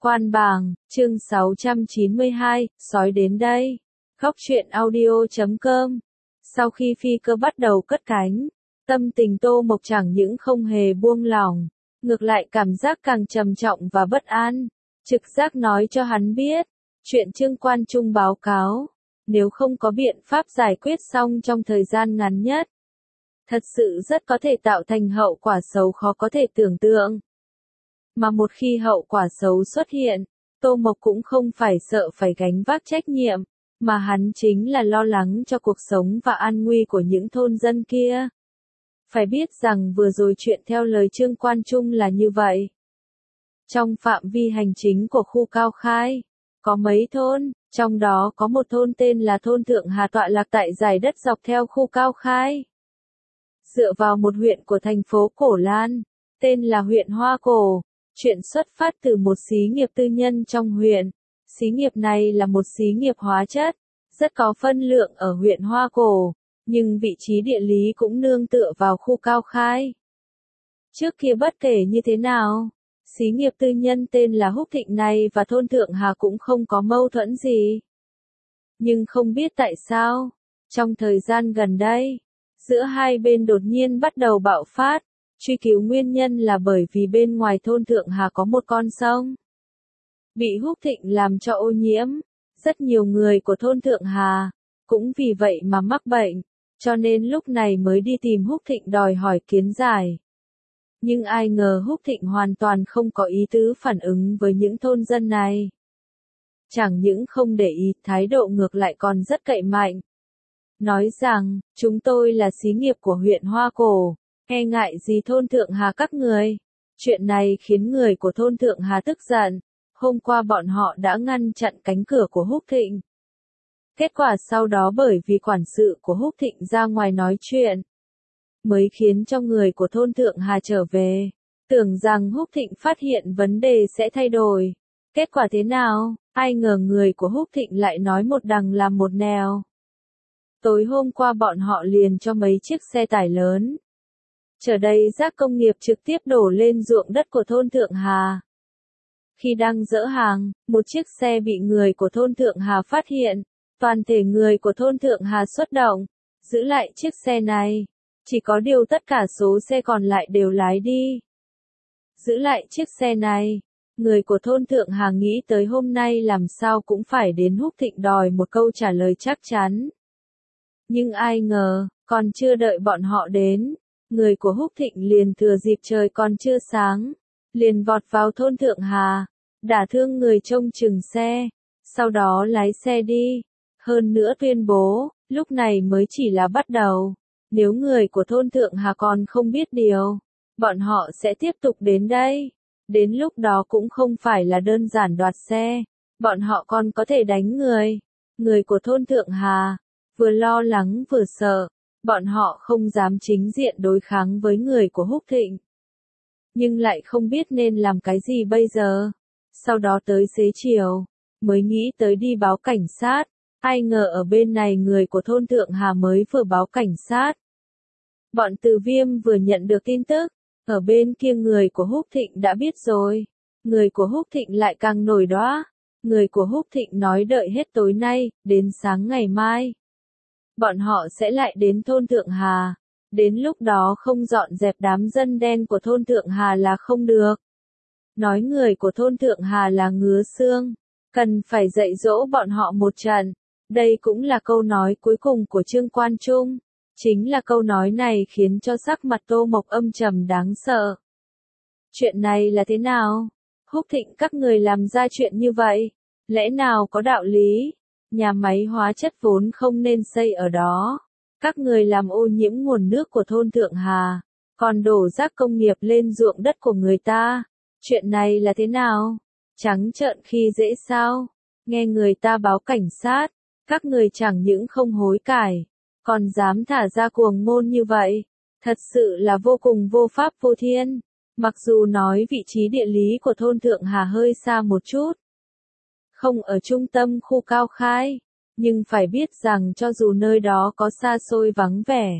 Quan Bàng, chương 692, sói đến đây. Góc truyện audio.com. Sau khi phi cơ bắt đầu cất cánh, tâm tình Tô Mộc chẳng những không hề buông lỏng, ngược lại cảm giác càng trầm trọng và bất an. Trực giác nói cho hắn biết, chuyện Trương Quan Trung báo cáo, nếu không có biện pháp giải quyết xong trong thời gian ngắn nhất, thật sự rất có thể tạo thành hậu quả xấu khó có thể tưởng tượng. Mà một khi hậu quả xấu xuất hiện, Tô Mộc cũng không phải sợ phải gánh vác trách nhiệm, mà hắn chính là lo lắng cho cuộc sống và an nguy của những thôn dân kia. Phải biết rằng vừa rồi chuyện theo lời Trương Quan Trung là như vậy. Trong phạm vi hành chính của khu Cao Khai, có mấy thôn, trong đó có một thôn tên là thôn Thượng Hà tọa lạc tại dải đất dọc theo khu Cao Khai. Dựa vào một huyện của thành phố Cổ Lan, tên là huyện Hoa Cổ. Chuyện xuất phát từ một xí nghiệp tư nhân trong huyện. Xí nghiệp này là một xí nghiệp hóa chất, rất có phân lượng ở huyện Hoa Cổ, nhưng vị trí địa lý cũng nương tựa vào khu Cao Khai. Trước kia bất kể như thế nào, xí nghiệp tư nhân tên là Húc Thịnh này và thôn Thượng Hà cũng không có mâu thuẫn gì. Nhưng không biết tại sao, trong thời gian gần đây, giữa hai bên đột nhiên bắt đầu bạo phát. Truy cứu nguyên nhân là bởi vì bên ngoài thôn Thượng Hà có một con sông bị Húc Thịnh làm cho ô nhiễm, rất nhiều người của thôn Thượng Hà cũng vì vậy mà mắc bệnh, cho nên lúc này mới đi tìm Húc Thịnh đòi hỏi kiến giải. Nhưng ai ngờ Húc Thịnh hoàn toàn không có ý tứ phản ứng với những thôn dân này. Chẳng những không để ý, thái độ ngược lại còn rất cậy mạnh. Nói rằng, chúng tôi là xí nghiệp của huyện Hoa Cổ. E ngại gì thôn Thượng Hà các người? Chuyện này khiến người của thôn Thượng Hà tức giận. Hôm qua bọn họ đã ngăn chặn cánh cửa của Húc Thịnh. Kết quả sau đó bởi vì quản sự của Húc Thịnh ra ngoài nói chuyện, mới khiến cho người của thôn Thượng Hà trở về. Tưởng rằng Húc Thịnh phát hiện vấn đề sẽ thay đổi. Kết quả thế nào? Ai ngờ người của Húc Thịnh lại nói một đằng làm một nẻo. Tối hôm qua bọn họ liền cho mấy chiếc xe tải lớn chở đầy rác công nghiệp trực tiếp đổ lên ruộng đất của thôn Thượng Hà. Khi đang dỡ hàng, một chiếc xe bị người của thôn Thượng Hà phát hiện, toàn thể người của thôn Thượng Hà xuất động, giữ lại chiếc xe này. Chỉ có điều tất cả số xe còn lại đều lái đi. Giữ lại chiếc xe này, người của thôn Thượng Hà nghĩ tới hôm nay làm sao cũng phải đến Húc Thịnh đòi một câu trả lời chắc chắn. Nhưng ai ngờ, còn chưa đợi bọn họ đến, người của Húc Thịnh liền thừa dịp trời còn chưa sáng, liền vọt vào thôn Thượng Hà, đả thương người trông chừng xe, sau đó lái xe đi. Hơn nữa tuyên bố, lúc này mới chỉ là bắt đầu. Nếu người của thôn Thượng Hà còn không biết điều, bọn họ sẽ tiếp tục đến đây. Đến lúc đó cũng không phải là đơn giản đoạt xe, bọn họ còn có thể đánh người. Người của thôn Thượng Hà vừa lo lắng vừa sợ. Bọn họ không dám chính diện đối kháng với người của Húc Thịnh. Nhưng lại không biết nên làm cái gì bây giờ. Sau đó tới xế chiều, mới nghĩ tới đi báo cảnh sát. Ai ngờ ở bên này người của thôn Thượng Hà mới vừa báo cảnh sát. Bọn Từ Viêm vừa nhận được tin tức. Ở bên kia người của Húc Thịnh đã biết rồi. Người của Húc Thịnh lại càng nổi đoá. Người của Húc Thịnh nói đợi hết tối nay, đến sáng ngày mai. Bọn họ sẽ lại đến thôn Thượng Hà. Đến lúc đó không dọn dẹp đám dân đen của thôn Thượng Hà là không được. Nói người của thôn Thượng Hà là ngứa xương. Cần phải dạy dỗ bọn họ một trận. Đây cũng là câu nói cuối cùng của Trương Quan Trung. Chính là câu nói này khiến cho sắc mặt Tô Mộc âm trầm đáng sợ. Chuyện này là thế nào? Húc Thịnh các người làm ra chuyện như vậy. Lẽ nào có đạo lý? Nhà máy hóa chất vốn không nên xây ở đó. Các người làm ô nhiễm nguồn nước của thôn Thượng Hà, còn đổ rác công nghiệp lên ruộng đất của người ta. Chuyện này là thế nào? Trắng trợn khi dễ sao? Nghe người ta báo cảnh sát, các người chẳng những không hối cải, còn dám thả ra cuồng ngôn như vậy. Thật sự là vô cùng vô pháp vô thiên. Mặc dù nói vị trí địa lý của thôn Thượng Hà hơi xa một chút, không ở trung tâm khu Cao Khai, nhưng phải biết rằng cho dù nơi đó có xa xôi vắng vẻ,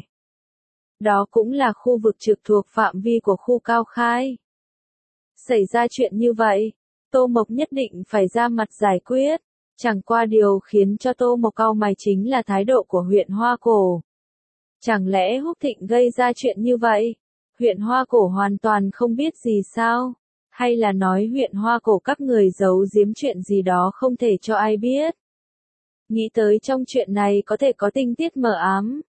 đó cũng là khu vực trực thuộc phạm vi của khu Cao Khai. Xảy ra chuyện như vậy, Tô Mộc nhất định phải ra mặt giải quyết. Chẳng qua điều khiến cho Tô Mộc cau mày chính là thái độ của huyện Hoa Cổ. Chẳng lẽ Húc Thịnh gây ra chuyện như vậy? Huyện Hoa Cổ hoàn toàn không biết gì sao? Hay là nói huyện Hoa Cổ các người giấu giếm chuyện gì đó không thể cho ai biết? Nghĩ tới trong chuyện này có thể có tình tiết mờ ám.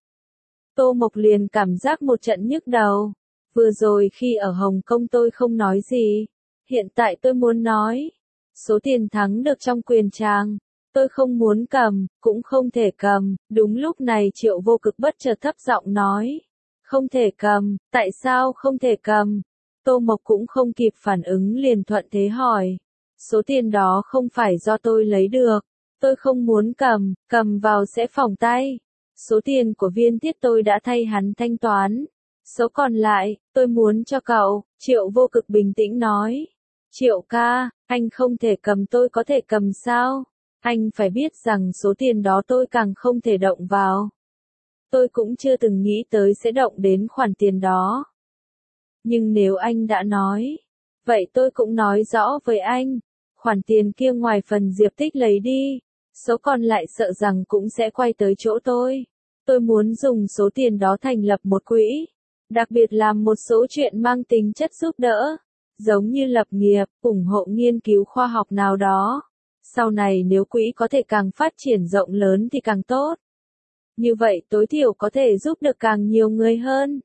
Tô Mộc liền cảm giác một trận nhức đầu. Vừa rồi khi ở Hồng Kông tôi không nói gì. Hiện tại tôi muốn nói. Số tiền thắng được trong quyền tràng. Tôi không muốn cầm, cũng không thể cầm. Đúng lúc này Triệu Vô Cực bất chợt thấp giọng nói. Không thể cầm, tại sao không thể cầm? Tô Mộc cũng không kịp phản ứng liền thuận thế hỏi. Số tiền đó không phải do tôi lấy được. Tôi không muốn cầm, cầm vào sẽ phỏng tay. Số tiền của Viên Tiết tôi đã thay hắn thanh toán. Số còn lại, tôi muốn cho cậu. Triệu Vô Cực bình tĩnh nói. Triệu ca, anh không thể cầm tôi có thể cầm sao? Anh phải biết rằng số tiền đó tôi càng không thể động vào. Tôi cũng chưa từng nghĩ tới sẽ động đến khoản tiền đó. Nhưng nếu anh đã nói, vậy tôi cũng nói rõ với anh. Khoản tiền kia ngoài phần Diệp Tích lấy đi, số còn lại sợ rằng cũng sẽ quay tới chỗ tôi. Tôi muốn dùng số tiền đó thành lập một quỹ, đặc biệt làm một số chuyện mang tính chất giúp đỡ, giống như lập nghiệp, ủng hộ nghiên cứu khoa học nào đó. Sau này nếu quỹ có thể càng phát triển rộng lớn thì càng tốt. Như vậy tối thiểu có thể giúp được càng nhiều người hơn.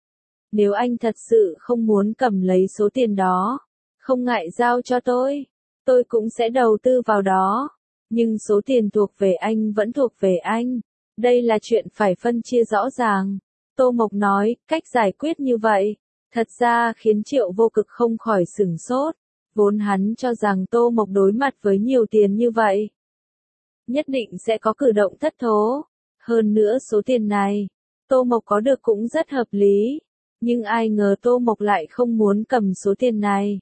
Nếu anh thật sự không muốn cầm lấy số tiền đó, không ngại giao cho tôi cũng sẽ đầu tư vào đó. Nhưng số tiền thuộc về anh vẫn thuộc về anh. Đây là chuyện phải phân chia rõ ràng. Tô Mộc nói, cách giải quyết như vậy, thật ra khiến Triệu Vô Cực không khỏi sửng sốt. Vốn hắn cho rằng Tô Mộc đối mặt với nhiều tiền như vậy, nhất định sẽ có cử động thất thố. Hơn nữa số tiền này, Tô Mộc có được cũng rất hợp lý. Nhưng ai ngờ Tô Mộc lại không muốn cầm số tiền này,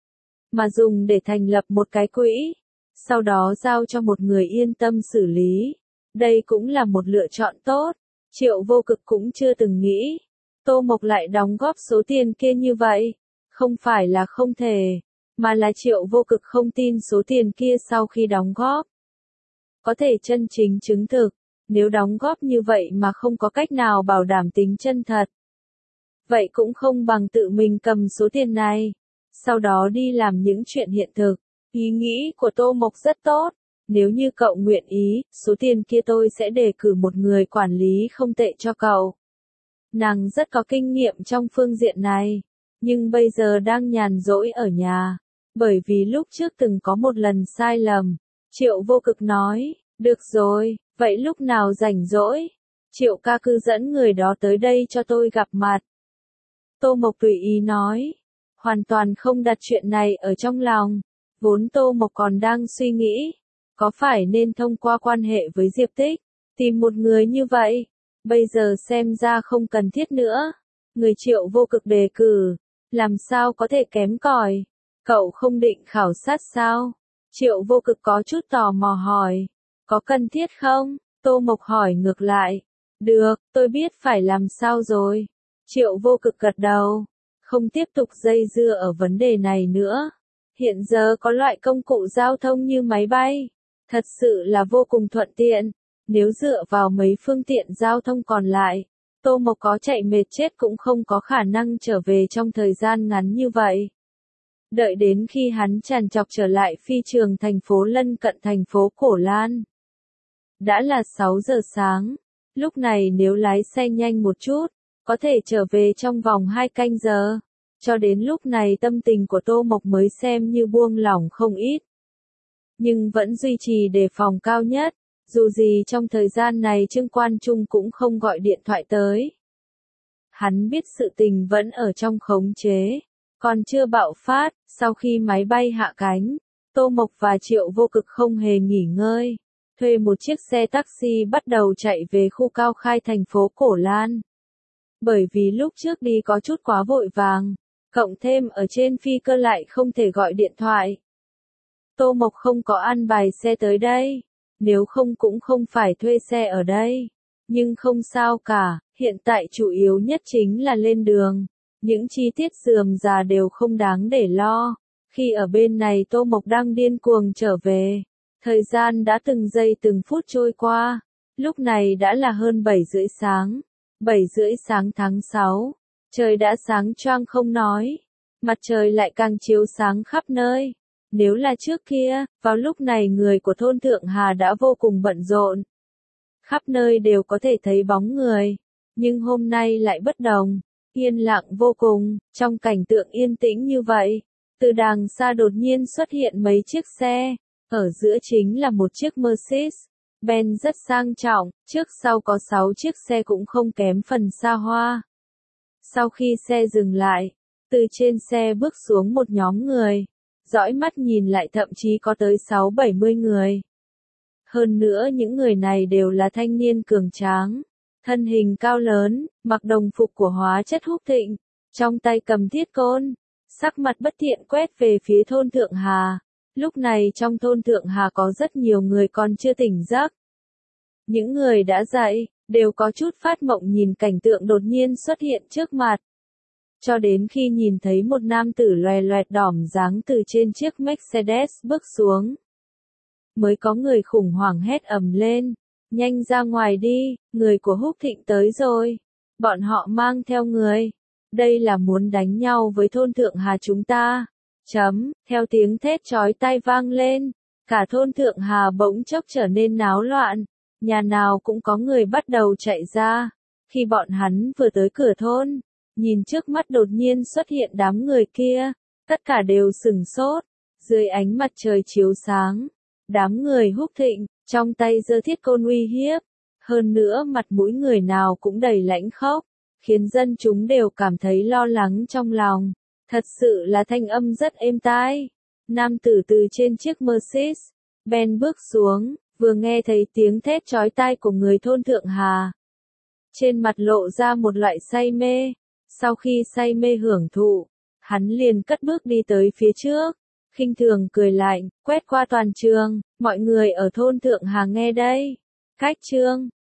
mà dùng để thành lập một cái quỹ, sau đó giao cho một người yên tâm xử lý. Đây cũng là một lựa chọn tốt. Triệu Vô Cực cũng chưa từng nghĩ, Tô Mộc lại đóng góp số tiền kia như vậy. Không phải là không thể, mà là Triệu Vô Cực không tin số tiền kia sau khi đóng góp có thể chân chính chứng thực. Nếu đóng góp như vậy mà không có cách nào bảo đảm tính chân thật, vậy cũng không bằng tự mình cầm số tiền này, sau đó đi làm những chuyện hiện thực. Ý nghĩ của Tô Mộc rất tốt. Nếu như cậu nguyện ý, số tiền kia tôi sẽ đề cử một người quản lý không tệ cho cậu. Nàng rất có kinh nghiệm trong phương diện này, nhưng bây giờ đang nhàn rỗi ở nhà, bởi vì lúc trước từng có một lần sai lầm. Triệu Vô Cực nói, được rồi, vậy lúc nào rảnh rỗi, Triệu ca cứ dẫn người đó tới đây cho tôi gặp mặt. Tô Mộc tùy ý nói, hoàn toàn không đặt chuyện này ở trong lòng. Vốn Tô Mộc còn đang suy nghĩ, có phải nên thông qua quan hệ với Diệp Tích, tìm một người như vậy. Bây giờ xem ra không cần thiết nữa. Người Triệu Vô Cực đề cử, làm sao có thể kém cỏi. Cậu không định khảo sát sao? Triệu Vô Cực có chút tò mò hỏi. Có cần thiết không? Tô Mộc hỏi ngược lại. Được, tôi biết phải làm sao rồi. Triệu Vô Cực gật đầu, không tiếp tục dây dưa ở vấn đề này nữa. Hiện giờ có loại công cụ giao thông như máy bay, thật sự là vô cùng thuận tiện. Nếu dựa vào mấy phương tiện giao thông còn lại, Tô Mộc có chạy mệt chết cũng không có khả năng trở về trong thời gian ngắn như vậy. Đợi đến khi hắn tràn trọc trở lại phi trường thành phố lân cận thành phố Cổ Lan, đã là 6 giờ sáng. Lúc này nếu lái xe nhanh một chút, có thể trở về trong vòng 2 canh giờ. Cho đến lúc này tâm tình của Tô Mộc mới xem như buông lỏng không ít. Nhưng vẫn duy trì đề phòng cao nhất. Dù gì trong thời gian này Trương Quan Trung cũng không gọi điện thoại tới. Hắn biết sự tình vẫn ở trong khống chế, còn chưa bạo phát. Sau khi máy bay hạ cánh, Tô Mộc và Triệu Vô Cực không hề nghỉ ngơi, thuê một chiếc xe taxi bắt đầu chạy về khu Cao Khai thành phố Cổ Lan. Bởi vì lúc trước đi có chút quá vội vàng, cộng thêm ở trên phi cơ lại không thể gọi điện thoại. Tô Mộc không có ăn bài xe tới đây, nếu không cũng không phải thuê xe ở đây. Nhưng không sao cả, hiện tại chủ yếu nhất chính là lên đường. Những chi tiết rườm rà đều không đáng để lo. Khi ở bên này Tô Mộc đang điên cuồng trở về. Thời gian đã từng giây từng phút trôi qua. Lúc này đã là hơn 7 rưỡi sáng. 7 rưỡi sáng tháng 6. Trời đã sáng choang không nói. Mặt trời lại càng chiếu sáng khắp nơi. Nếu là trước kia, vào lúc này người của thôn Thượng Hà đã vô cùng bận rộn. Khắp nơi đều có thể thấy bóng người. Nhưng hôm nay lại bất đồng. Yên lặng vô cùng, trong cảnh tượng yên tĩnh như vậy. Từ đàng xa đột nhiên xuất hiện mấy chiếc xe. Ở giữa chính là một chiếc Mercedes-Benz rất sang trọng, trước sau có 6 chiếc xe cũng không kém phần xa hoa. Sau khi xe dừng lại, từ trên xe bước xuống một nhóm người. Dõi mắt nhìn lại thậm chí có tới 6-70 người. Hơn nữa những người này đều là thanh niên cường tráng, thân hình cao lớn, mặc đồng phục của Hóa Chất Húc Thịnh, trong tay cầm thiết côn, sắc mặt bất thiện quét về phía thôn Thượng Hà. Lúc này trong thôn Thượng Hà có rất nhiều người còn chưa tỉnh giấc. Những người đã dậy, đều có chút phát mộng nhìn cảnh tượng đột nhiên xuất hiện trước mặt. Cho đến khi nhìn thấy một nam tử loè loẹt đỏm dáng từ trên chiếc Mercedes bước xuống. Mới có người khủng hoảng hét ầm lên. Nhanh ra ngoài đi, người của Húc Thịnh tới rồi. Bọn họ mang theo người. Đây là muốn đánh nhau với thôn Thượng Hà chúng ta. Theo tiếng thét chói tai vang lên. Cả thôn Thượng Hà bỗng chốc trở nên náo loạn. Nhà nào cũng có người bắt đầu chạy ra. Khi bọn hắn vừa tới cửa thôn, nhìn trước mắt đột nhiên xuất hiện đám người kia. Tất cả đều sửng sốt. Dưới ánh mặt trời chiếu sáng. Đám người Húc Thịnh, trong tay giơ thiết côn uy hiếp. Hơn nữa mặt mũi người nào cũng đầy lãnh khốc, khiến dân chúng đều cảm thấy lo lắng trong lòng. Thật sự là thanh âm rất êm tai. Nam tử từ trên chiếc Mercedes-Benz bước xuống, vừa nghe thấy tiếng thét chói tai của người thôn Thượng Hà. Trên mặt lộ ra một loại say mê. Sau khi say mê hưởng thụ, hắn liền cất bước đi tới phía trước. Khinh thường cười lạnh, quét qua toàn trường, mọi người ở thôn Thượng Hà nghe đây. Khách trương,